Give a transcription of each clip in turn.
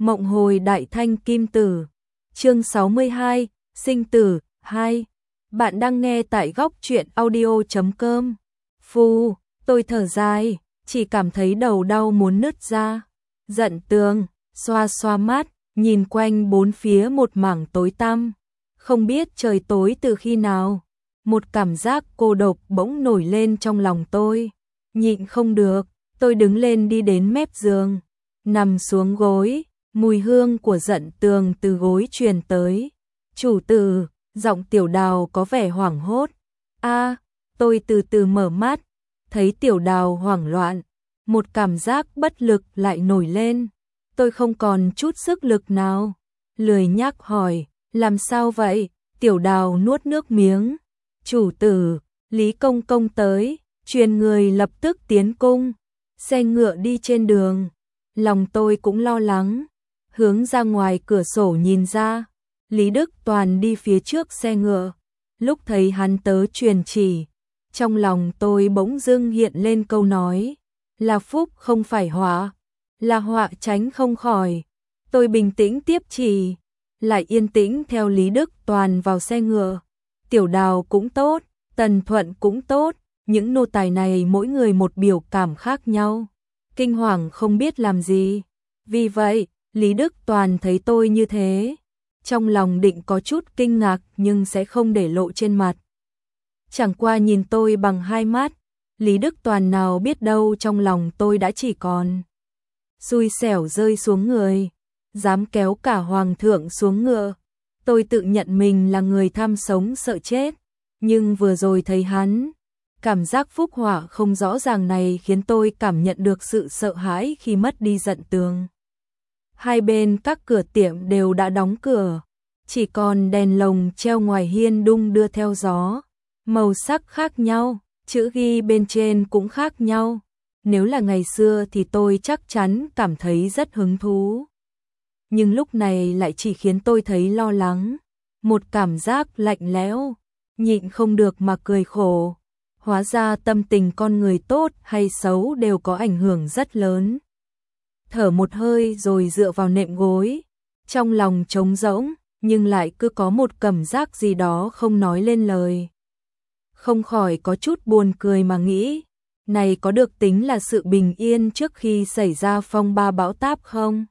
Mộng hồi đại thanh kim tử. Chương 62, sinh tử 2. Bạn đang nghe tại góc truyện audio.com. Phu, tôi thở dài, chỉ cảm thấy đầu đau muốn nứt ra. Giận Tường, xoa xoa mắt, nhìn quanh bốn phía một mảng tối tăm. Không biết trời tối từ khi nào, một cảm giác cô độc bỗng nổi lên trong lòng tôi. Nhịn không được, tôi đứng lên đi đến mép giường, nằm xuống gối, mùi hương của Giận Tường từ gối truyền tới. Chủ tử, giọng Tiểu Đào có vẻ hoảng hốt. Tôi từ từ mở mắt, thấy Tiểu Đào hoảng loạn, một cảm giác bất lực lại nổi lên. Tôi không còn chút sức lực nào, lười nhác hỏi, làm sao vậy? Tiểu Đào nuốt nước miếng. Chủ tử, Lý Công Công tới, truyền người lập tức tiến cung. Xe ngựa đi trên đường, lòng tôi cũng lo lắng, hướng ra ngoài cửa sổ nhìn ra, Lý Đức Toàn đi phía trước xe ngựa. Lúc thấy hắn tớ truyền chỉ, trong lòng tôi bỗng dưng hiện lên câu nói, là phúc không phải họa, là họa tránh không khỏi. Tôi bình tĩnh tiếp chỉ, lại yên tĩnh theo Lý Đức Toàn vào xe ngựa. Tiểu Đào cũng tốt, Tần Thuận cũng tốt, những nô tài này mỗi người một biểu cảm khác nhau, kinh hoàng không biết làm gì. Vì vậy, Lý Đức Toàn thấy tôi như thế, trong lòng định có chút kinh ngạc nhưng sẽ không để lộ trên mặt. Chẳng qua nhìn tôi bằng hai mắt, Lý Đức Toàn nào biết đâu trong lòng tôi đã chỉ còn xui xẻo rơi xuống người, dám kéo cả hoàng thượng xuống ngựa. Tôi tự nhận mình là người tham sống sợ chết, nhưng vừa rồi thấy hắn, cảm giác phúc họa không rõ ràng này khiến tôi cảm nhận được sự sợ hãi khi mất đi Giận Tường. Hai bên các cửa tiệm đều đã đóng cửa, chỉ còn đèn lồng treo ngoài hiên đung đưa theo gió, màu sắc khác nhau, chữ ghi bên trên cũng khác nhau. Nếu là ngày xưa thì tôi chắc chắn cảm thấy rất hứng thú, nhưng lúc này lại chỉ khiến tôi thấy lo lắng, một cảm giác lạnh lẽo, nhịn không được mà cười khổ. Hóa ra tâm tình con người tốt hay xấu đều có ảnh hưởng rất lớn. Thở một hơi rồi dựa vào nệm gối, trong lòng trống rỗng, nhưng lại cứ có một cảm giác gì đó không nói lên lời. Không khỏi có chút buồn cười mà nghĩ, này có được tính là sự bình yên trước khi xảy ra phong ba bão táp không?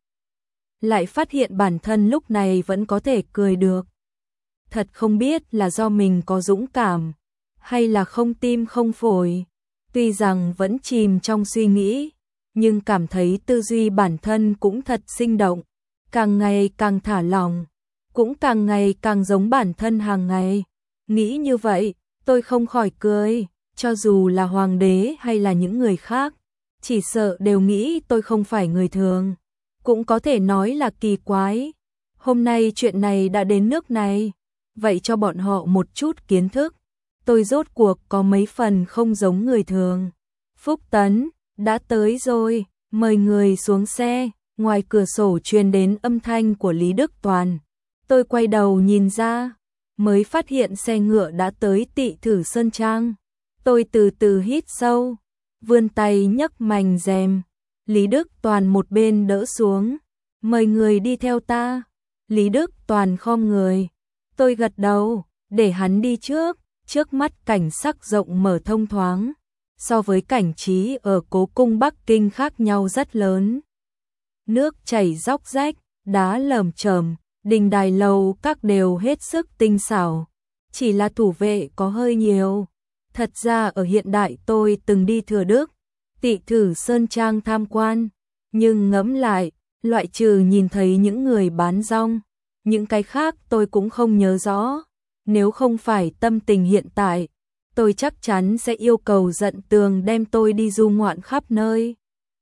Lại phát hiện bản thân lúc này vẫn có thể cười được. Thật không biết là do mình có dũng cảm, hay là không tim không phổi. Tuy rằng vẫn chìm trong suy nghĩ, nhưng cảm thấy tư duy bản thân cũng thật sinh động, càng ngày càng thả lỏng, cũng càng ngày càng giống bản thân hàng ngày. Nghĩ như vậy, tôi không khỏi cười, cho dù là hoàng đế hay là những người khác, chỉ sợ đều nghĩ tôi không phải người thường, cũng có thể nói là kỳ quái. Hôm nay chuyện này đã đến nước này, vậy cho bọn họ một chút kiến thức. Tôi rốt cuộc có mấy phần không giống người thường. Phúc Tấn, đã tới rồi, mời người xuống xe. Ngoài cửa sổ truyền đến âm thanh của Lý Đức Toàn. Tôi quay đầu nhìn ra, mới phát hiện xe ngựa đã tới Tị Thử Sơn Trang. Tôi từ từ hít sâu, vươn tay nhấc mành rèm. Lý Đức Toàn một bên đỡ xuống, mời người đi theo ta. Lý Đức Toàn khom người, tôi gật đầu, để hắn đi trước. Trước mắt cảnh sắc rộng mở thông thoáng, so với cảnh trí ở Cố cung Bắc Kinh khác nhau rất lớn. Nước chảy róc rách, đá lởm chởm, đình đài lầu các đều hết sức tinh xảo, chỉ là thủ vệ có hơi nhiều. Thật ra ở hiện đại tôi từng đi Thừa Đức, Tị Thử Sơn Trang tham quan, nhưng ngẫm lại, loại trừ nhìn thấy những người bán rong, những cái khác tôi cũng không nhớ rõ. Nếu không phải tâm tình hiện tại, tôi chắc chắn sẽ yêu cầu Giận Tường đem tôi đi du ngoạn khắp nơi.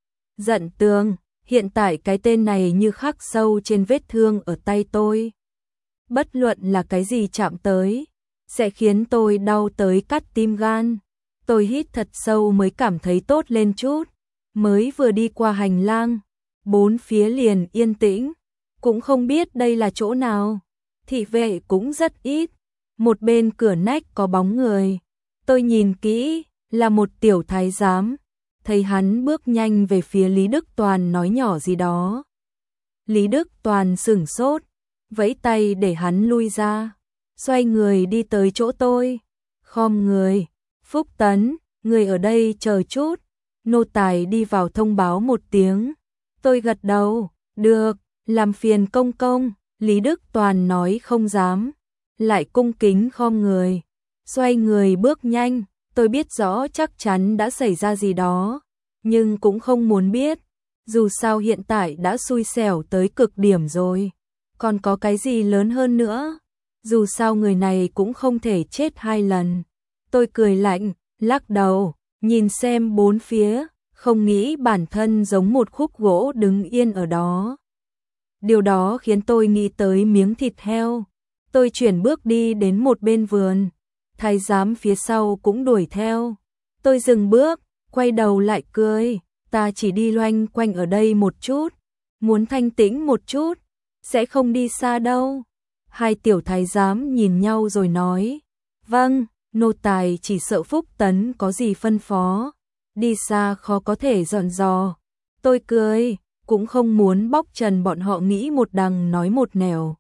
Giận Tường, hiện tại cái tên này như khắc sâu trên vết thương ở tay tôi. Bất luận là cái gì chạm tới, sẽ khiến tôi đau tới cắt tim gan. Tôi hít thật sâu mới cảm thấy tốt lên chút. Mới vừa đi qua hành lang, bốn phía liền yên tĩnh, cũng không biết đây là chỗ nào. Thị vệ cũng rất ít. Một bên cửa nách có bóng người, tôi nhìn kỹ, là một tiểu thái giám. Thấy hắn bước nhanh về phía Lý Đức Toàn nói nhỏ gì đó. Lý Đức Toàn sửng sốt, vẫy tay để hắn lui ra, xoay người đi tới chỗ tôi, khom người, Phúc Tấn, người ở đây chờ chút, nô tài đi vào thông báo một tiếng. Tôi gật đầu, được, làm phiền công công, Lý Đức Toàn nói không dám, lại cung kính khom người, xoay người bước nhanh. Tôi biết rõ chắc chắn đã xảy ra gì đó, nhưng cũng không muốn biết, dù sao hiện tại đã xui xẻo tới cực điểm rồi, còn có cái gì lớn hơn nữa, dù sao người này cũng không thể chết hai lần. Tôi cười lạnh, lắc đầu, nhìn xem bốn phía, không nghĩ bản thân giống một khúc gỗ đứng yên ở đó. Điều đó khiến tôi nghĩ tới miếng thịt heo. Tôi chuyển bước đi đến một bên vườn, thái giám phía sau cũng đuổi theo. Tôi dừng bước, quay đầu lại cười, ta chỉ đi loanh quanh ở đây một chút, muốn thanh tĩnh một chút, sẽ không đi xa đâu. Hai tiểu thái giám nhìn nhau rồi nói, vâng, nô tài chỉ sợ Phúc Tấn có gì phân phó, đi xa khó có thể dọn dò. Tôi cười, cũng không muốn bóc trần bọn họ nghĩ một đằng nói một nẻo.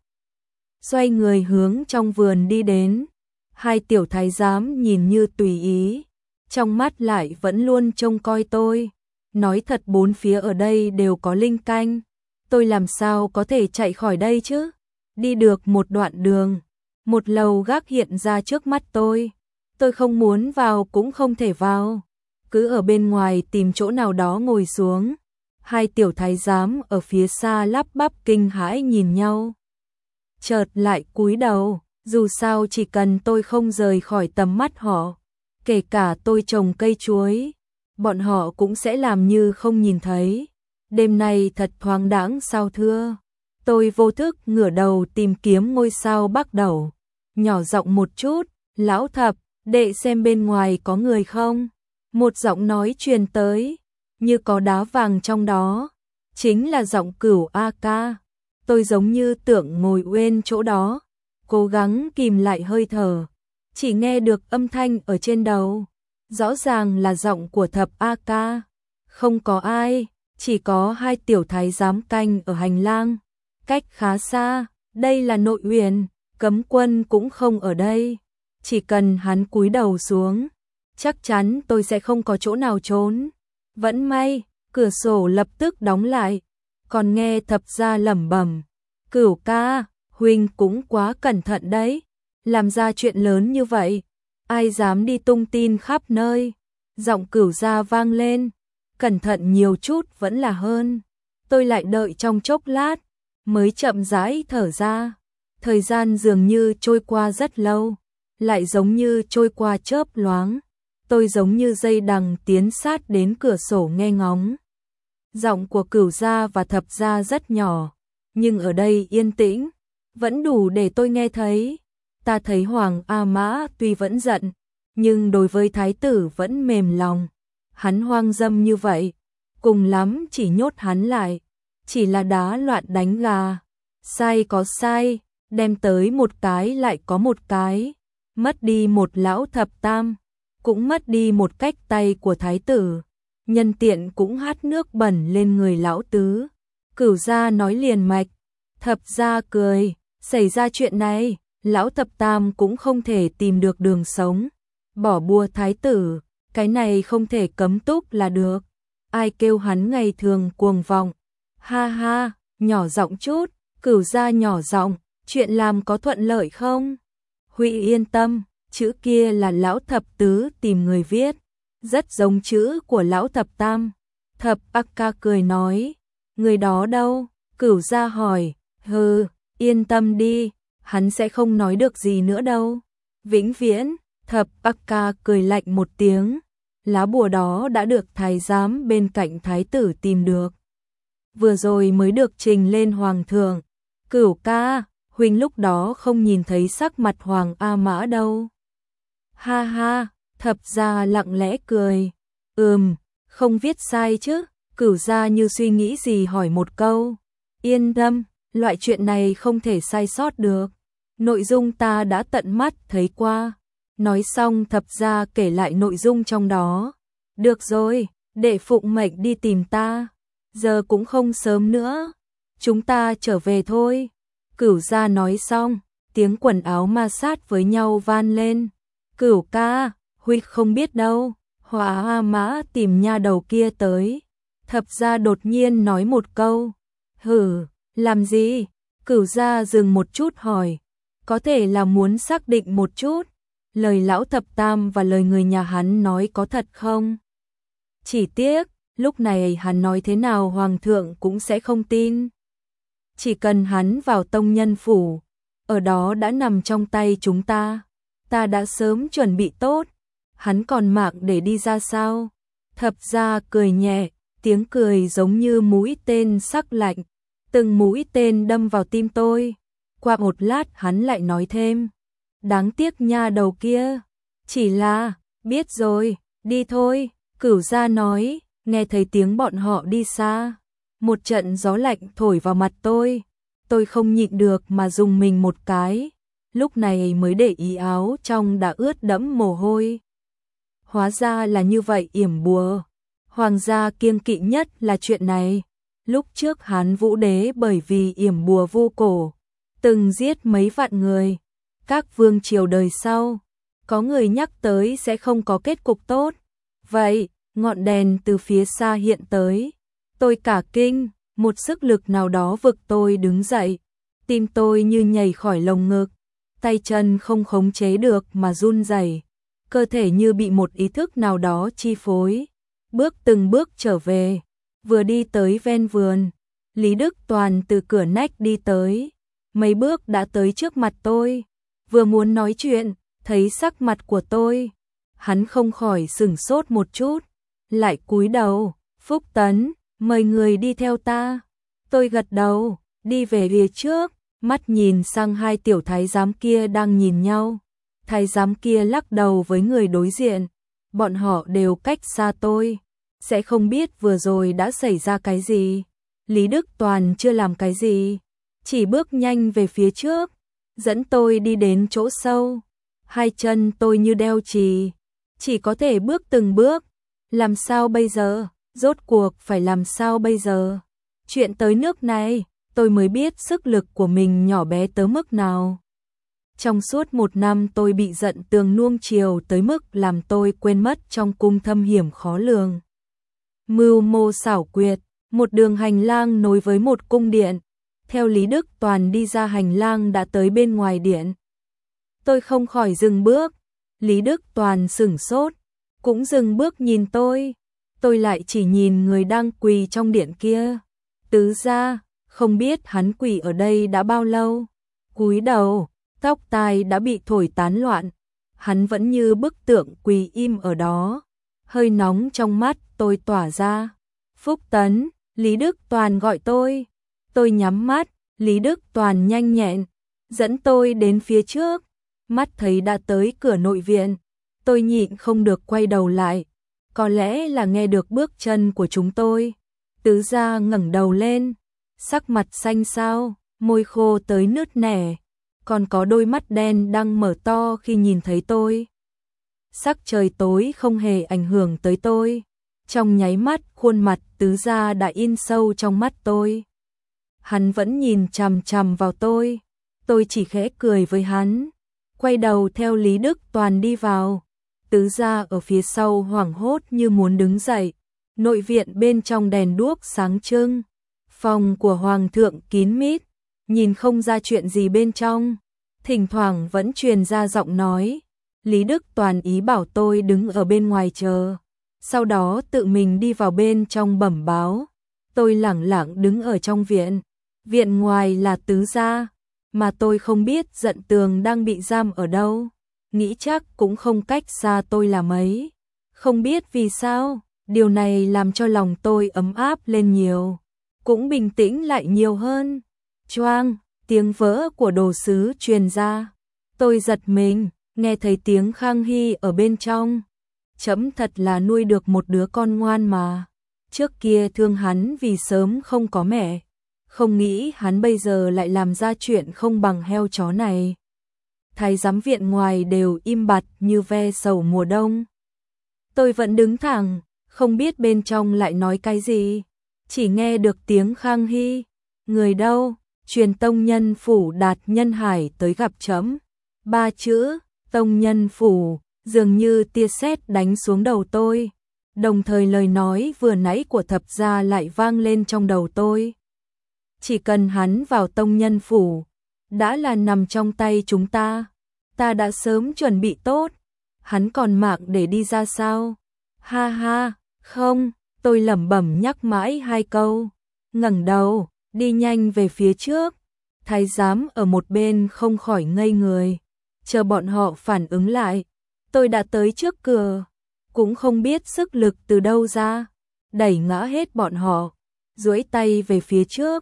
Xoay người hướng trong vườn đi đến, hai tiểu thái giám nhìn như tùy ý, trong mắt lại vẫn luôn trông coi tôi. Nói thật bốn phía ở đây đều có linh canh, tôi làm sao có thể chạy khỏi đây chứ? Đi được một đoạn đường, một lầu gác hiện ra trước mắt tôi không muốn vào cũng không thể vào, cứ ở bên ngoài tìm chỗ nào đó ngồi xuống. Hai tiểu thái giám ở phía xa lắp bắp kinh hãi nhìn nhau, chợt lại cúi đầu, dù sao chỉ cần tôi không rời khỏi tầm mắt họ, kể cả tôi trồng cây chuối, bọn họ cũng sẽ làm như không nhìn thấy. Đêm nay thật thoáng đãng sao thưa. Tôi vô thức ngửa đầu tìm kiếm ngôi sao Bắc Đẩu, nhỏ giọng một chút, lão thập, đệ xem bên ngoài có người không? Một giọng nói truyền tới, như có đá vàng trong đó, chính là giọng Cửu A Ca. Tôi giống như tưởng ngồi quên chỗ đó, cố gắng kìm lại hơi thở, chỉ nghe được âm thanh ở trên đầu, rõ ràng là giọng của Thập A Ca. Không có ai, chỉ có hai tiểu thái giám canh ở hành lang, cách khá xa, đây là nội uyển, cấm quân cũng không ở đây. Chỉ cần hắn cúi đầu xuống, chắc chắn tôi sẽ không có chỗ nào trốn. Vẫn may, cửa sổ lập tức đóng lại, còn nghe Thập gia lẩm bẩm, Cửu ca, huynh cũng quá cẩn thận đấy, làm ra chuyện lớn như vậy, ai dám đi tung tin khắp nơi. Giọng Cửu gia vang lên, cẩn thận nhiều chút vẫn là hơn. Tôi lại đợi trong chốc lát, mới chậm rãi thở ra. Thời gian dường như trôi qua rất lâu, lại giống như trôi qua chớp loáng. Tôi giống như dây đằng tiến sát đến cửa sổ nghe ngóng. Giọng của Cửu gia và Thập gia rất nhỏ, nhưng ở đây yên tĩnh, vẫn đủ để tôi nghe thấy. Ta thấy Hoàng A Mã tuy vẫn giận, nhưng đối với thái tử vẫn mềm lòng. Hắn hoang dâm như vậy, cùng lắm chỉ nhốt hắn lại, chỉ là đá loạn đánh gà. Sai có sai, đem tới một cái lại có một cái, mất đi một lão thập tam, cũng mất đi một cách tay của thái tử, nhân tiện cũng hát nước bẩn lên người lão tứ. Cửu gia nói liền mạch, Thập gia cười, xảy ra chuyện này, lão thập tam cũng không thể tìm được đường sống, bỏ bùa thái tử, cái này không thể cấm túc là được. Ai kêu hắn ngày thường cuồng vọng. Ha ha, nhỏ giọng chút, Cửu gia nhỏ giọng, chuyện làm có thuận lợi không? Huy yên tâm, chữ kia là lão thập tứ tìm người viết, rất giống chữ của lão thập tam. Thập A Ca cười nói, người đó đâu? Cửu gia hỏi, hừ, yên tâm đi, hắn sẽ không nói được gì nữa đâu. Vĩnh viễn, Thập A Ca cười lạnh một tiếng, lá bùa đó đã được thái giám bên cạnh thái tử tìm được, vừa rồi mới được trình lên hoàng thượng. Cửu ca, huynh lúc đó không nhìn thấy sắc mặt Hoàng A Mã đâu. Ha ha, Thập gia lặng lẽ cười. Không viết sai chứ. Cửu gia như suy nghĩ gì hỏi một câu. Yên tâm, loại chuyện này không thể sai sót được. Nội dung ta đã tận mắt thấy qua. Nói xong Thập gia kể lại nội dung trong đó. Được rồi, để phụng mệnh đi tìm ta. Giờ cũng không sớm nữa. chúng ta trở về thôi. Cửu gia nói xong, tiếng quần áo ma sát với nhau vang lên. Cửu ca, huynh không biết đâu, Hỏa Mã tìm nha đầu kia tới. Thập gia đột nhiên nói một câu. Hử, làm gì? Cửu gia dừng một chút hỏi. Có thể là muốn xác định một chút. Lời lão thập tam và lời người nhà hắn nói có thật không? Chỉ tiếc, lúc này hắn nói thế nào hoàng thượng cũng sẽ không tin. Chỉ cần hắn vào tông nhân phủ, ở đó đã nằm trong tay chúng ta. Ta đã sớm chuẩn bị tốt, hắn còn mạng để đi ra sao? Thập gia cười nhẹ, tiếng cười giống như mũi tên sắc lạnh, từng mũi tên đâm vào tim tôi. Qua một lát hắn lại nói thêm, đáng tiếc nha đầu kia, chỉ là, biết rồi, đi thôi. Cửu gia nói, nghe thấy tiếng bọn họ đi xa, một trận gió lạnh thổi vào mặt tôi không nhịn được mà rùng mình một cái, lúc này mới để ý áo trong đã ướt đẫm mồ hôi. Hóa ra là như vậy yểm bùa, hoàng gia kiêng kỵ nhất là chuyện này. Lúc trước Hán Vũ Đế bởi vì yểm bùa vu cổ, từng giết mấy vạn người, các vương triều đời sau, có người nhắc tới sẽ không có kết cục tốt. Vậy, ngọn đèn từ phía xa hiện tới, tôi cả kinh, một sức lực nào đó vực tôi đứng dậy, tim tôi như nhảy khỏi lồng ngực, tay chân không khống chế được mà run rẩy, cơ thể như bị một ý thức nào đó chi phối, bước từng bước trở về, vừa đi tới ven vườn, Lý Đức Toàn từ cửa nách đi tới, mấy bước đã tới trước mặt tôi, vừa muốn nói chuyện, thấy sắc mặt của tôi, hắn không khỏi sửng sốt một chút, lại cúi đầu, Phúc Tấn, mời người đi theo ta. Tôi gật đầu, đi về phía trước, mắt nhìn sang hai tiểu thái giám kia đang nhìn nhau. Thái giám kia lắc đầu với người đối diện, bọn họ đều cách xa tôi, sẽ không biết vừa rồi đã xảy ra cái gì. Lý Đức Toàn chưa làm cái gì, chỉ bước nhanh về phía trước, dẫn tôi đi đến chỗ sâu. Hai chân tôi như đeo chì, chỉ có thể bước từng bước. Làm sao bây giờ? Rốt cuộc phải làm sao bây giờ? Chuyện tới nước này, tôi mới biết sức lực của mình nhỏ bé tới mức nào. Trong suốt một năm tôi bị giận tường nuông chiều tới mức làm tôi quên mất trong cung thâm hiểm khó lường. Mưu mô xảo quyệt, một đường hành lang nối với một cung điện. Theo Lý Đức Toàn đi ra hành lang đã tới bên ngoài điện. Tôi không khỏi dừng bước, Lý Đức Toàn sửng sốt, cũng dừng bước nhìn tôi lại chỉ nhìn người đang quỳ trong điện kia. Tứ gia, không biết hắn quỳ ở đây đã bao lâu. Cúi đầu, tóc tai đã bị thổi tán loạn, hắn vẫn như bức tượng quỳ im ở đó. Hơi nóng trong mắt tôi tỏa ra. Phúc Tấn, Lý Đức Toàn gọi tôi nhắm mắt, Lý Đức Toàn nhanh nhẹn, dẫn tôi đến phía trước, mắt thấy đã tới cửa nội viện, tôi nhịn không được quay đầu lại, có lẽ là nghe được bước chân của chúng tôi. Tứ gia ngẩng đầu lên, sắc mặt xanh xao, môi khô tới nứt nẻ, còn có đôi mắt đen đang mở to khi nhìn thấy tôi. Sắc trời tối không hề ảnh hưởng tới tôi, trong nháy mắt khuôn mặt tứ gia đã in sâu trong mắt tôi. Hắn vẫn nhìn chằm chằm vào tôi chỉ khẽ cười với hắn, quay đầu theo Lý Đức Toàn đi vào. Tứ gia ở phía sau hoảng hốt như muốn đứng dậy. Nội viện bên trong đèn đuốc sáng trưng, phòng của hoàng thượng kín mít, nhìn không ra chuyện gì bên trong, thỉnh thoảng vẫn truyền ra giọng nói. Lý Đức Toàn ý bảo tôi đứng ở bên ngoài chờ, sau đó tự mình đi vào bên trong bẩm báo. Tôi lẳng lặng đứng ở trong viện, viện ngoài là tứ gia, mà tôi không biết Dận Tường đang bị giam ở đâu, nghĩ chắc cũng không cách xa tôi là mấy. Không biết vì sao, điều này làm cho lòng tôi ấm áp lên nhiều, cũng bình tĩnh lại nhiều hơn. Choang, tiếng vỡ của đồ sứ truyền ra. Tôi giật mình, nghe thấy tiếng Khang Hy ở bên trong. Chấm thật là nuôi được một đứa con ngoan mà. Trước kia thương hắn vì sớm không có mẹ, không nghĩ hắn bây giờ lại làm ra chuyện không bằng heo chó này. Thái giám viện ngoài đều im bặt như ve sầu mùa đông. Tôi vẫn đứng thẳng, không biết bên trong lại nói cái gì, chỉ nghe được tiếng Khang Hy, Người đâu? Truyền tông nhân phủ Đạt Nhân Hải tới gặp trẫm. 3 chữ, tông nhân phủ, dường như tia sét đánh xuống đầu tôi. Đồng thời lời nói vừa nãy của thập gia lại vang lên trong đầu tôi. Chỉ cần hắn vào tông nhân phủ, đã là nằm trong tay chúng ta. Ta đã sớm chuẩn bị tốt. Hắn còn mạng để đi ra sao? Ha ha, không, tôi lẩm bẩm nhắc mãi 2 câu. Ngẩng đầu, đi nhanh về phía trước. Thái giám ở một bên không khỏi ngây người. Chờ bọn họ phản ứng lại, tôi đã tới trước cửa. Cũng không biết sức lực từ đâu ra, đẩy ngã hết bọn họ, duỗi tay về phía trước.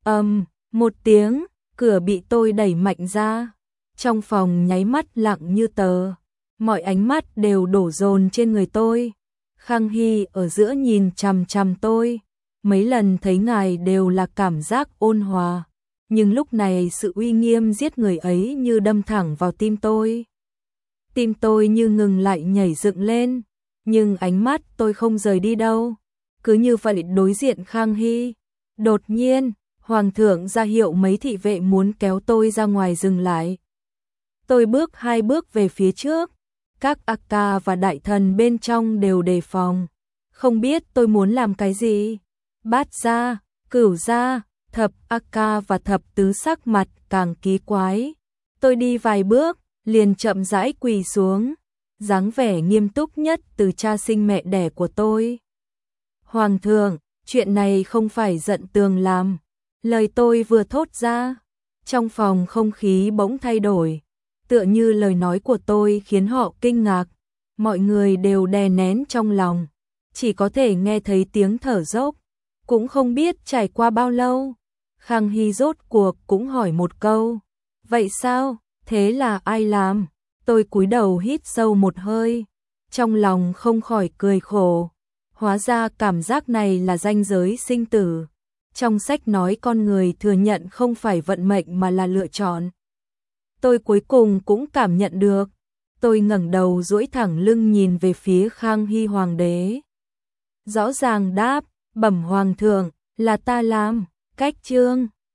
Một tiếng, cửa bị tôi đẩy mạnh ra. Trong phòng nháy mắt lặng như tờ, mọi ánh mắt đều đổ dồn trên người tôi. Khang Hy ở giữa nhìn chằm chằm tôi, mấy lần thấy ngài đều là cảm giác ôn hòa, nhưng lúc này sự uy nghiêm giết người ấy như đâm thẳng vào tim tôi. Tim tôi như ngừng lại nhảy dựng lên, nhưng ánh mắt tôi không rời đi đâu, cứ như vậy đối diện Khang Hy. Đột nhiên, Hoàng thượng ra hiệu mấy thị vệ muốn kéo tôi ra ngoài dừng lại. Tôi bước 2 bước về phía trước, các A Ca và đại thần bên trong đều đề phòng, không biết tôi muốn làm cái gì. Bát gia, Cửu gia, Thập A Ca và Thập Tứ sắc mặt càng kỳ quái. Tôi đi vài bước, liền chậm rãi quỳ xuống, dáng vẻ nghiêm túc nhất từ cha sinh mẹ đẻ của tôi. Hoàng thượng, chuyện này không phải giận tường làm. Lời tôi vừa thốt ra, trong phòng không khí bỗng thay đổi, tựa như lời nói của tôi khiến họ kinh ngạc. Mọi người đều đè nén trong lòng, chỉ có thể nghe thấy tiếng thở dốc. Cũng không biết trải qua bao lâu, Khang Hy rốt cuộc cũng hỏi một câu. Vậy sao? Thế là ai làm? Tôi cúi đầu hít sâu một hơi, trong lòng không khỏi cười khổ. Hóa ra cảm giác này là ranh giới sinh tử. Trong sách nói con người thừa nhận không phải vận mệnh mà là lựa chọn. Tôi cuối cùng cũng cảm nhận được. Tôi ngẩng đầu duỗi thẳng lưng nhìn về phía Khang Hy hoàng đế. Rõ ràng đáp, bẩm hoàng thượng, là ta làm. Cách chương